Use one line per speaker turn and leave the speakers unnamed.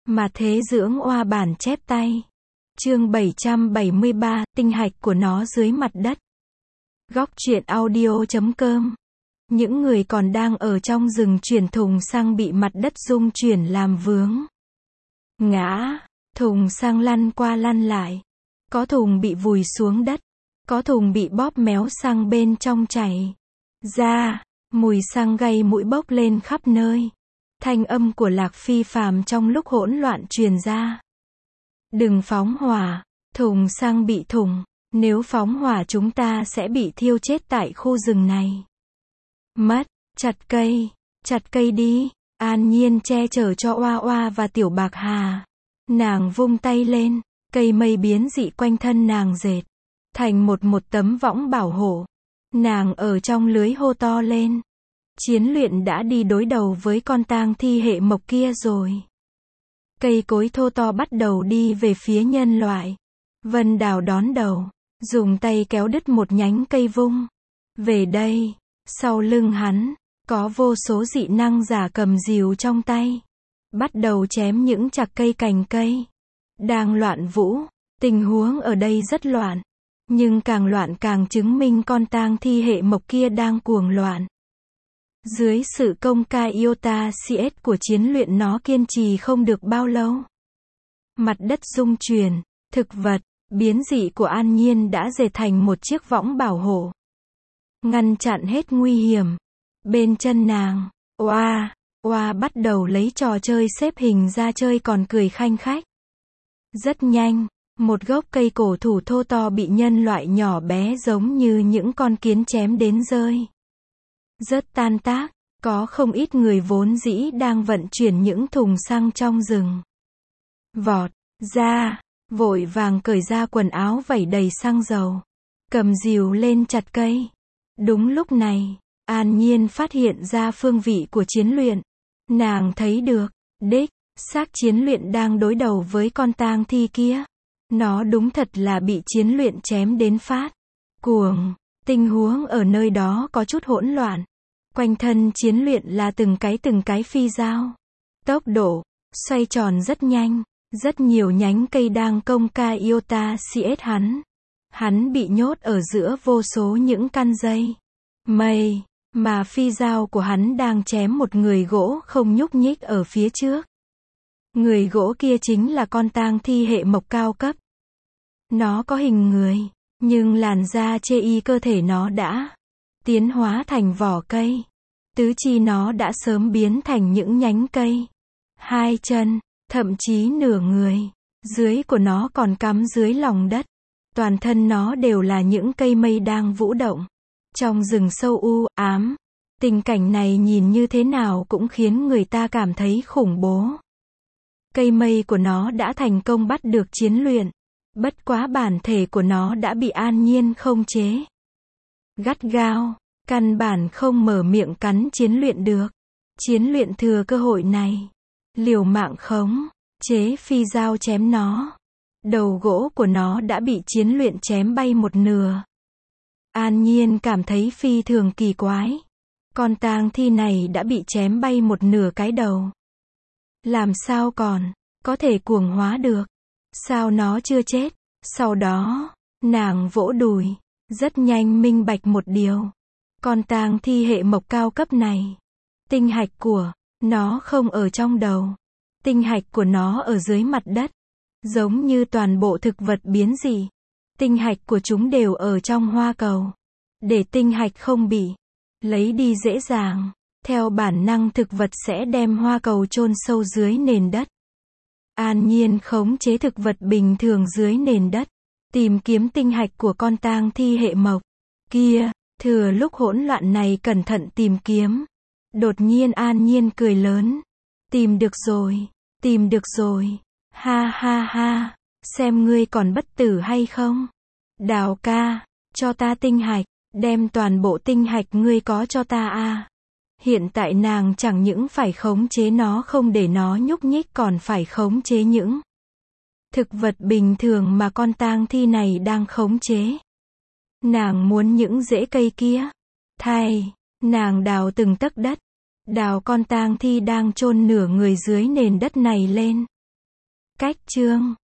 Mà thế dưỡng oa bản chép tay. Chương 773, tinh hạch của nó dưới mặt đất. Góc truyện audio.com. Những người còn đang ở trong rừng chuyển thùng xăng bị mặt đất rung chuyển làm vướng. Ngã, thùng xăng lăn qua lăn lại. Có thùng bị vùi xuống đất. Có thùng bị bóp méo xăng bên trong chảy ra. Mùi xăng gây mũi bốc lên khắp nơi. Thanh âm của Lạc Phi Phàm trong lúc hỗn loạn truyền ra. Đừng phóng hỏa, thùng xăng bị thủng, nếu phóng hỏa chúng ta sẽ bị thiêu chết tại khu rừng này. Mất, chặt cây đi, An Nhiên che chở cho Oa Oa và Tiểu Bạc Hà. Nàng vung tay lên, cây mây biến dị quanh thân nàng dệt, thành một tấm võng bảo hộ. Nàng ở trong lưới hô to lên. Chiến luyện đã đi đối đầu với con tang thi hệ mộc kia rồi. Cây cối thô to bắt đầu đi về phía nhân loại. Vân Đào đón đầu, dùng tay kéo đứt một nhánh cây vung về đây. Sau lưng hắn, có vô số dị năng giả cầm rìu trong tay. Bắt đầu chém những chạc cây cành cây. Đang loạn vũ, tình huống ở đây rất loạn. Nhưng càng loạn càng chứng minh con tang thi hệ mộc kia đang cuồng loạn. Dưới sự công ca iota CS của chiến luyện nó kiên trì không được bao lâu. Mặt đất rung chuyển, thực vật, biến dị của An Nhiên đã dệt thành một chiếc võng bảo hộ. Ngăn chặn hết nguy hiểm. Bên chân nàng, Oa bắt đầu lấy trò chơi xếp hình ra chơi còn cười khanh khách. Rất nhanh, một gốc cây cổ thụ thô to bị nhân loại nhỏ bé giống như những con kiến chém đến rơi. Rất tan tác, có không ít người vốn dĩ đang vận chuyển những thùng xăng trong rừng. Vọt ra, vội vàng cởi ra quần áo vẩy đầy xăng dầu. Cầm rìu lên chặt cây. Đúng lúc này, An Nhiên phát hiện ra phương vị của chiến luyện. Nàng thấy được, xác chiến luyện đang đối đầu với con tang thi kia. Nó đúng thật là bị chiến luyện chém đến phát cuồng. Tình huống ở nơi đó có chút hỗn loạn. Quanh thân chiến luyện là từng cái phi dao. Tốc độ xoay tròn rất nhanh, rất nhiều nhánh cây đang công ca iota CS hắn. Hắn bị nhốt ở giữa vô số những căn dây mây, mà phi dao của hắn đang chém một người gỗ không nhúc nhích ở phía trước. Người gỗ kia chính là con tang thi hệ mộc cao cấp. Nó có hình người, nhưng làn da chê y cơ thể nó đã tiến hóa thành vỏ cây. Tứ chi nó đã sớm biến thành những nhánh cây. Hai chân, thậm chí nửa người. Dưới của nó còn cắm dưới lòng đất. Toàn thân nó đều là những cây mây đang vũ động. Trong rừng sâu u ám. Tình cảnh này nhìn như thế nào cũng khiến người ta cảm thấy khủng bố. Cây mây của nó đã thành công bắt được chiến luyện. Bất quá bản thể của nó đã bị An Nhiên khống chế. Gắt gao, căn bản không mở miệng cắn chiến luyện được. Chiến luyện thừa cơ hội này, liều mạng khống chế phi dao chém nó. Đầu gỗ của nó đã bị chiến luyện chém bay một nửa. An Nhiên cảm thấy phi thường kỳ quái. Con tang thi này đã bị chém bay một nửa cái đầu. Làm sao còn có thể cuồng hóa được? Sao nó chưa chết? Sau đó, nàng vỗ đùi, rất nhanh minh bạch một điều. Con tang thi hệ mộc cao cấp này, tinh hạch của nó không ở trong đầu. Tinh hạch của nó ở dưới mặt đất. Giống như toàn bộ thực vật biến dị. Tinh hạch của chúng đều ở trong hoa cầu. Để tinh hạch không bị lấy đi dễ dàng, theo bản năng thực vật sẽ đem hoa cầu chôn sâu dưới nền đất. An Nhiên khống chế thực vật bình thường dưới nền đất, tìm kiếm tinh hạch của con tang thi hệ mộc kia. Thừa lúc hỗn loạn này cẩn thận tìm kiếm. Đột nhiên An Nhiên cười lớn. Tìm được rồi. Ha ha ha, xem ngươi còn bất tử hay không. Đào ca, cho ta tinh hạch, đem toàn bộ tinh hạch ngươi có cho ta a. Hiện tại nàng chẳng những phải khống chế nó không để nó nhúc nhích còn phải khống chế những thực vật bình thường mà con tang thi này đang khống chế. Nàng muốn những rễ cây kia. Nàng đào từng tấc đất. Đào con tang thi đang chôn nửa người dưới nền đất này lên. Cách chương